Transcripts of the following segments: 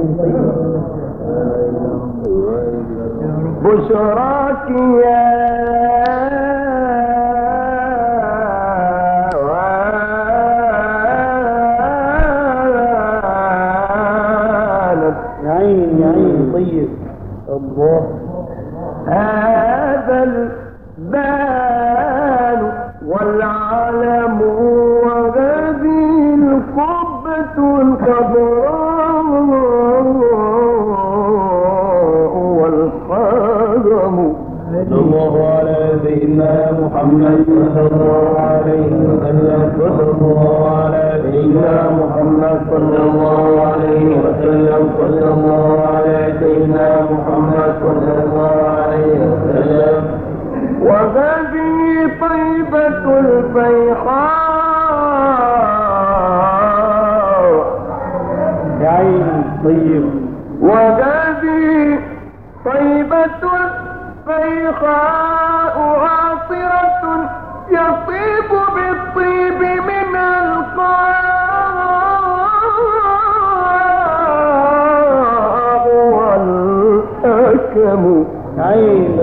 بشراك يا عين طيب الله. هذا البال والعلم وهذه القبة الخضراء والقدم. صلى الله على سيدنا محمد صلى الله عليه وسلم. صلى الله على سيدنا محمد صلى الله عليه وسلم. صلى الله على سيدنا محمد صلى الله عليه وسلم. وهذه طيبة الفيحاء يا عين طيب. وهذه طيبة الفيحاء عاصرة يطيب بالطيب من القاع والأكم. عين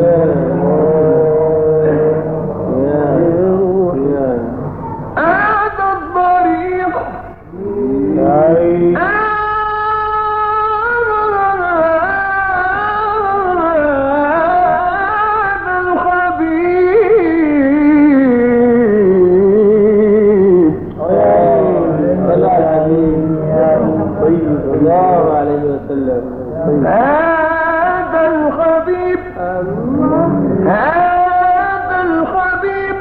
هذا الضريح عين هذا الخبيث طيب الله عليه وسلم. هذا الخبيث هذا الخبيث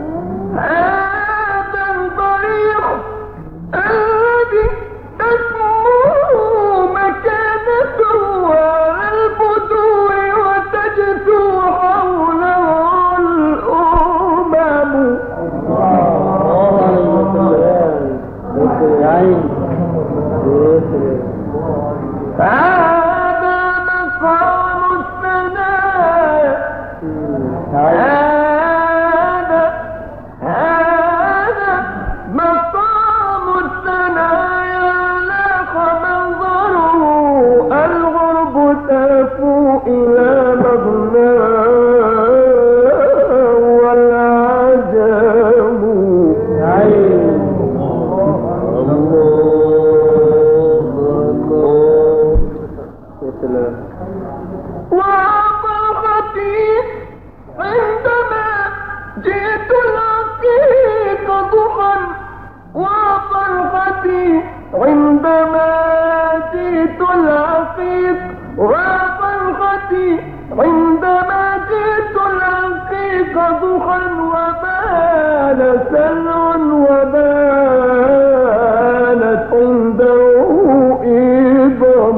هذا الضريح الذي تسمو مكانته على البدور وتجثو حوله الأمم. الله عليه وسلم. يا عين هذا مقام الثناء هذا مقام الثنايا لاق منظره الغرب تفو إلى مغناه والعجم. وفرحتي عندما جئت العقيق ضحى وفرحتي عندما جئت العقيق وفرحتي عندما جئت العقيق ضحى وبان سلع وبانت عنده إبم.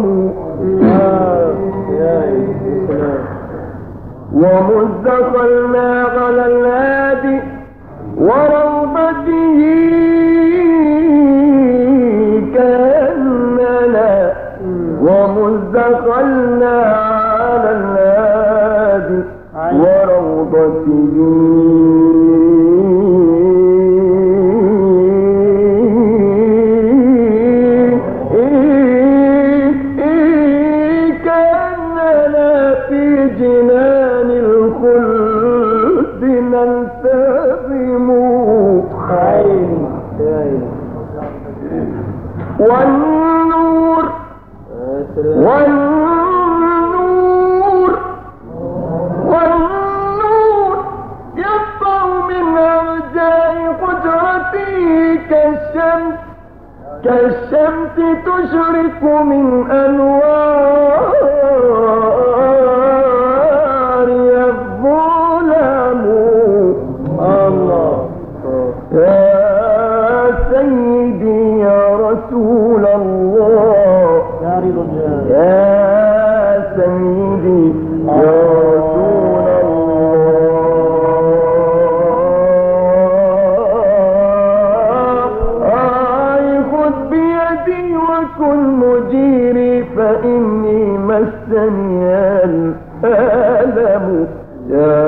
ومذ دخلنا على الهادي وروضته كأننا ومذ دخلنا على الهادي وروضته والنور والنور والنور يسطع من أرجاء حجرتي كالشمس تشرق من أنوار الظلام. الله يا سيدي يا رسول الله يا سيدي يا رسول الله خذ بيدي وكن مجيري فإني مسني الألم. يا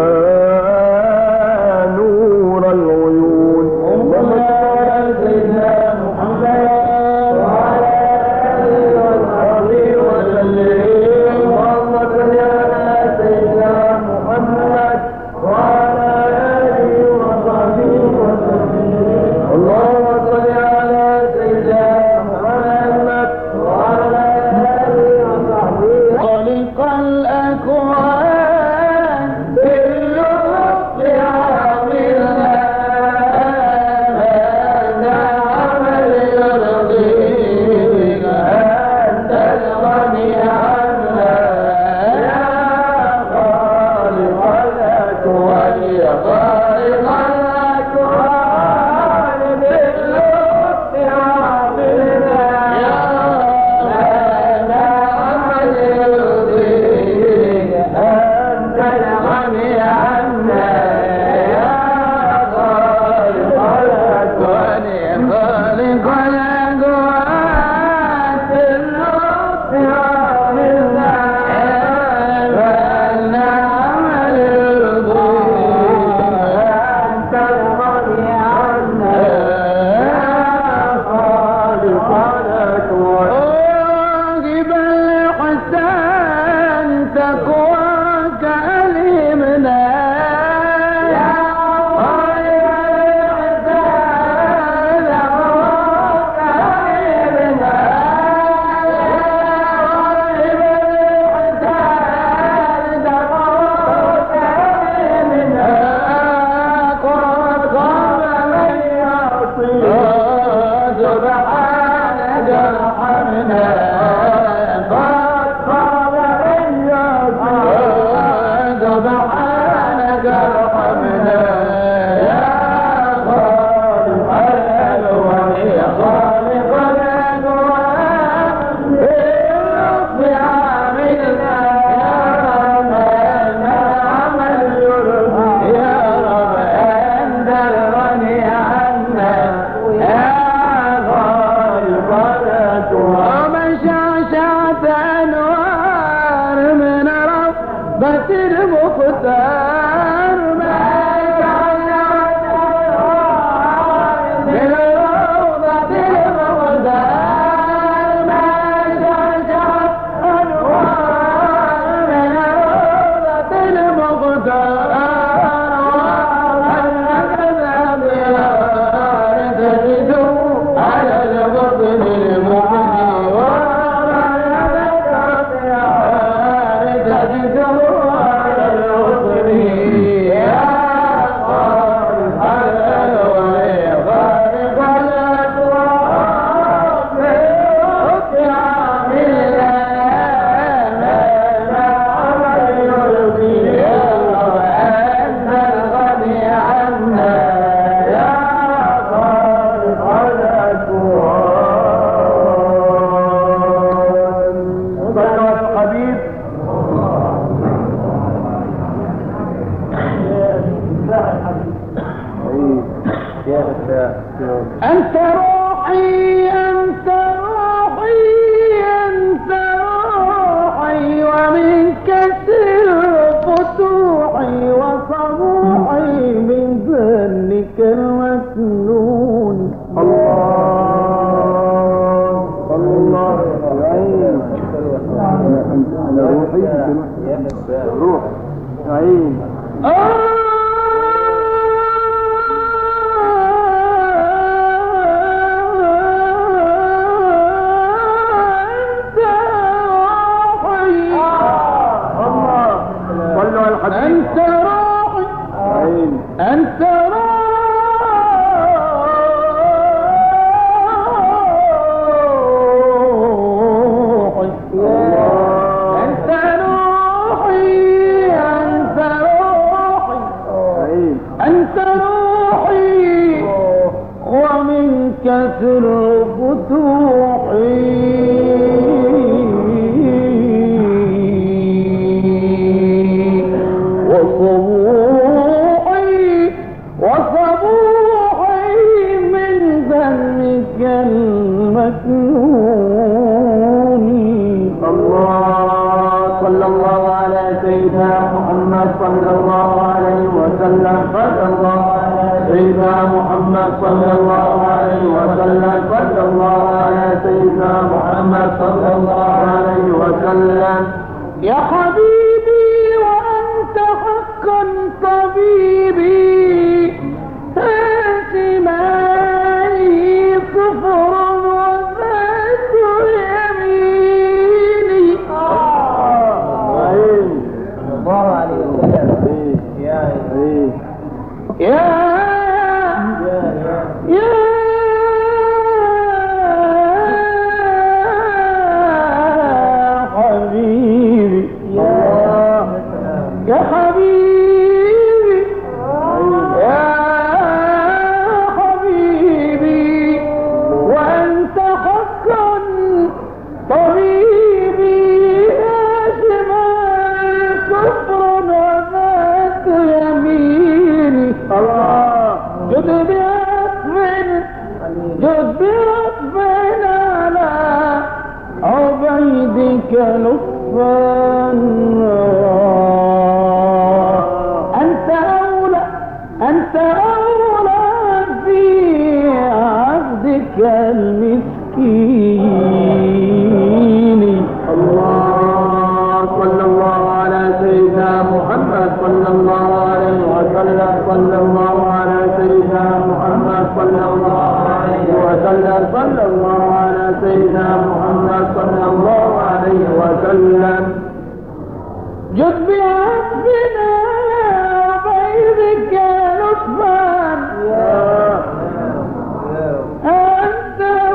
نور العيون سيدنا محمد وعلى آله وصحبه سبحانك ارحمنا قد خاب إياك سبحانك ارحمنا يا خالق الألوان يا خالق الألوان باللطف عاملنا يا رب عمل يا رب أنت الغني عنا يا خالق الألوان ومشعشعة أنوار من ربة المختار ما شعشعت أنوار من روضة المختار ما شعشعت أنوار من روضة المختار وأنك ذا تجد على البطن المحيي وأنك تجد على البطن يا خالق الألوان يا خالق الأكوان بالحق عاملنا ما عمل يرضي يا رب أنت الغني عنا يا خالق الأكوان. صلوا على الحبيب. أنت روحي أنت روحي أنت روحي ومنك سر فتوحي وصبوحي من ذلك المسنون. الله الله عين روحي روح عين أنت روحي عين أنت روحي أنت روحي أنت روحي عين أنت روحي ومنك سر وصبوحي من ذلك المكنون. الله صلى الله على سيدنا محمد صلى الله عليه وسلم صلى الله على سيدنا محمد صلى الله عليه وسلم صلى الله على سيدنا محمد صلى الله عليه وسلم. يا حبيبي وأنت حقا طبيبي هاشماني كفر وذات يميني. الله عليه وسلم. يا حبيبي يا حبيبي يا حبيبي وأنت حقا طبيبي هاشماني كفر وذات يميني. جد بعطف على عبيدك لطفا أنت أولى في عبدك المسكين. الله صلى الله على سيدنا محمد صلى الله عليه وسلم صلى الله على سيدنا محمد صلى الله عليه وسلم صلى الله على سيدنا محمد صلى الله عليه وسلم. جد بعطفنا بيدك لطفا أنت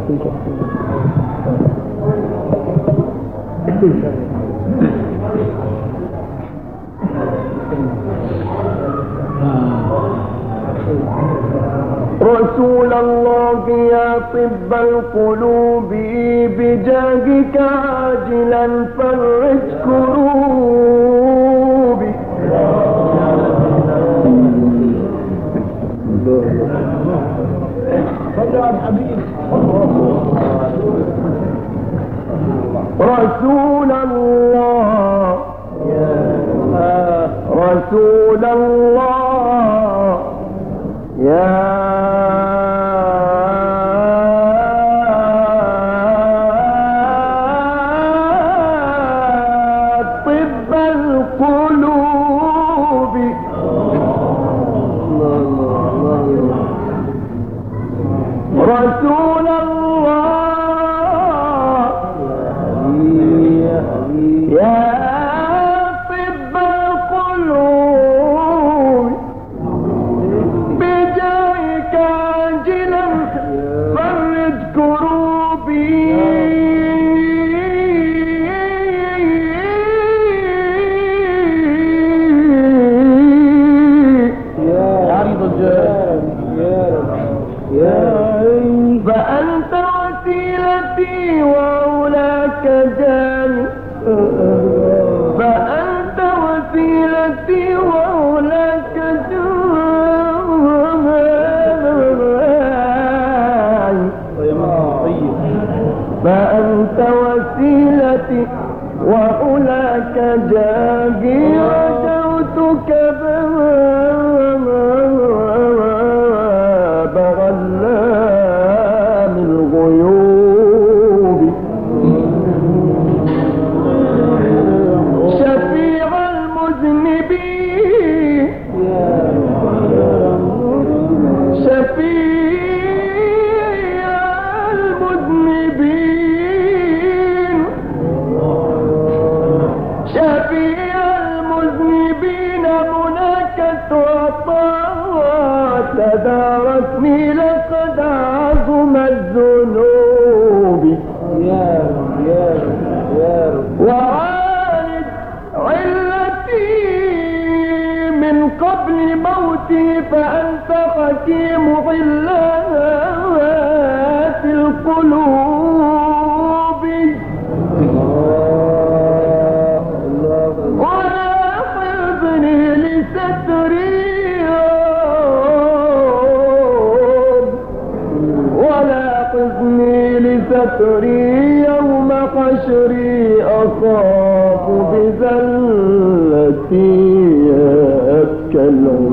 رسول الله يا طب القلوب بجاهك عاجلا فرج كروبي رسول الله رسول الله يا طب القلوب رسول الله يا طب القلوب بجاهك عاجلا فرج كروبي فأنت وسيلتي وأولاك جاني فأنت وسيلتي وأولاك جاني فأنت وسيلتي وأولاك جاهي رجوتك باب غلام الغيوب شفيع المذنبين شفيع المذنبين شفيع المذنبين مناك وطاعت تدارتني لقد عظم الذنوب وعالج علتي من قبل موتي فأنت حكيم علات القلوب ولا حزني لستري ولا حزني لستري يوم حشري أخاف بذلتي يبكى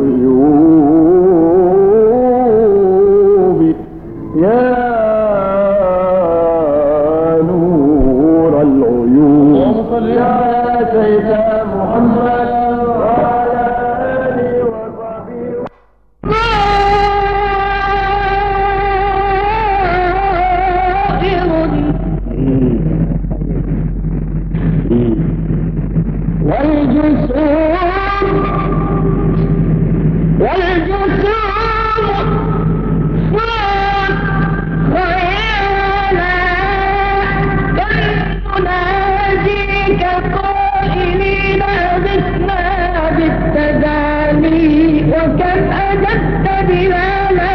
العيوب يا نور العيوب يا سيدنا محمد وعلى آله وصحبه وكم أجبت بهذا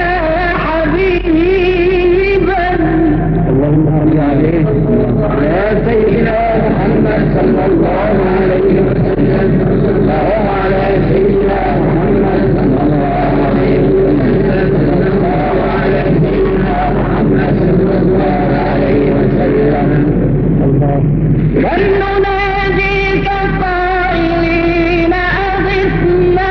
حبيبا اللهم صل عليه يا سيدنا محمد صلى الله عليه وسلم وعلى سيدنا محمد صلى الله عليه وسلم وعلى سيدنا محمد صلى الله عليه وسلم بل نناديك قائلين أغثنا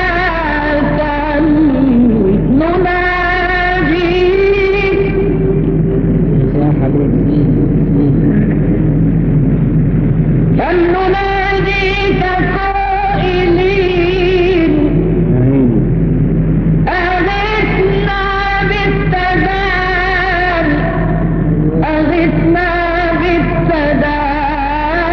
نناديك قائلين أغثنا بالسداد أغثنا بالسداد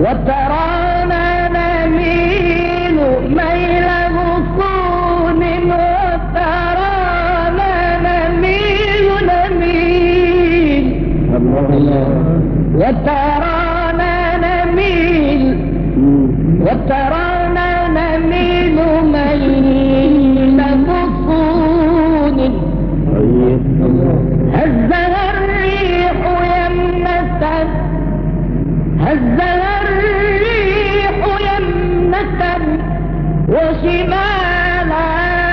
وترانا نميل ميل غصون وترانا نميل وترانا نميل ميل غصون هزها الريح يمنة وشمالا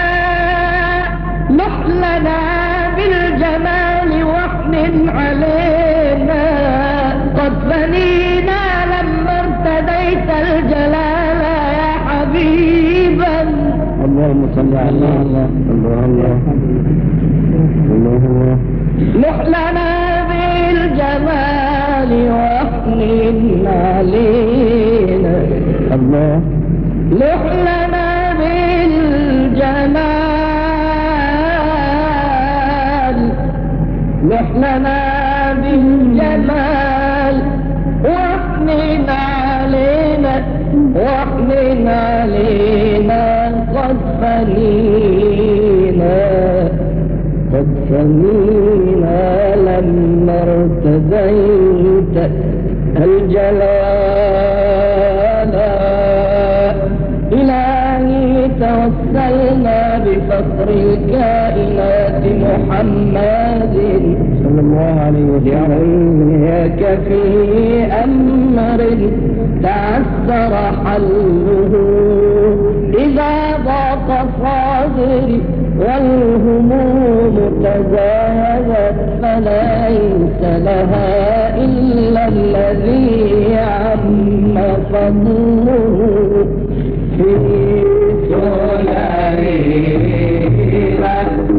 نحلنا بالجمال واحنن علينا قد فنينا لما ارتديت الجلال يا حبيبا. اللهم صل على الله. نحلنا بالجمال واحنن علينا الله. نحلنا بالجمال واحنن علينا قد فنينا لما ارتديت الجلال. إلهي توسلنا بفخر الكائنات محمد صلى الله عليه وسلم ياك في أمر تعسر حله إذا ضاق صدري والهموم تزايدت فليس لها إلا الذي عم فضله في سلالينا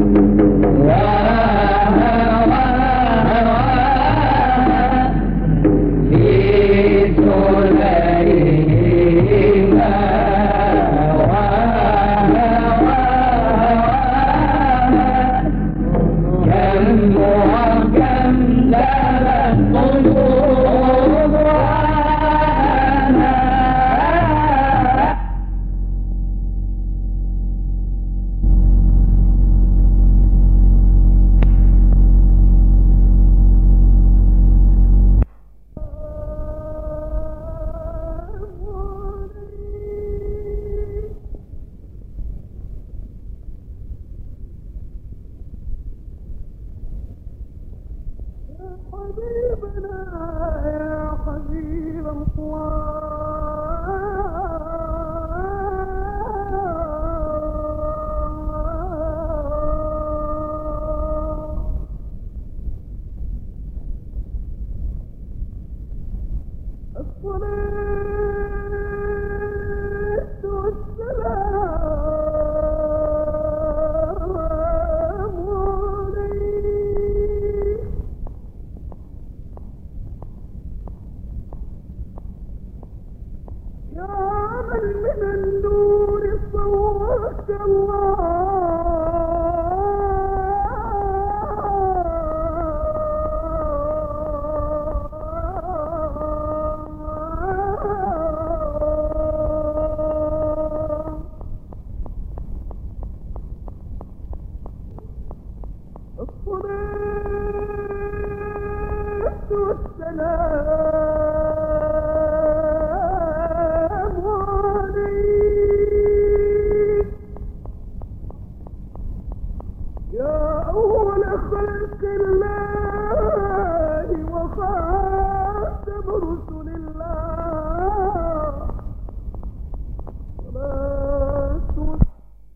حبيبنا يا حبيب الله. الصلاة والسلام عليك يا من من النور صورت الله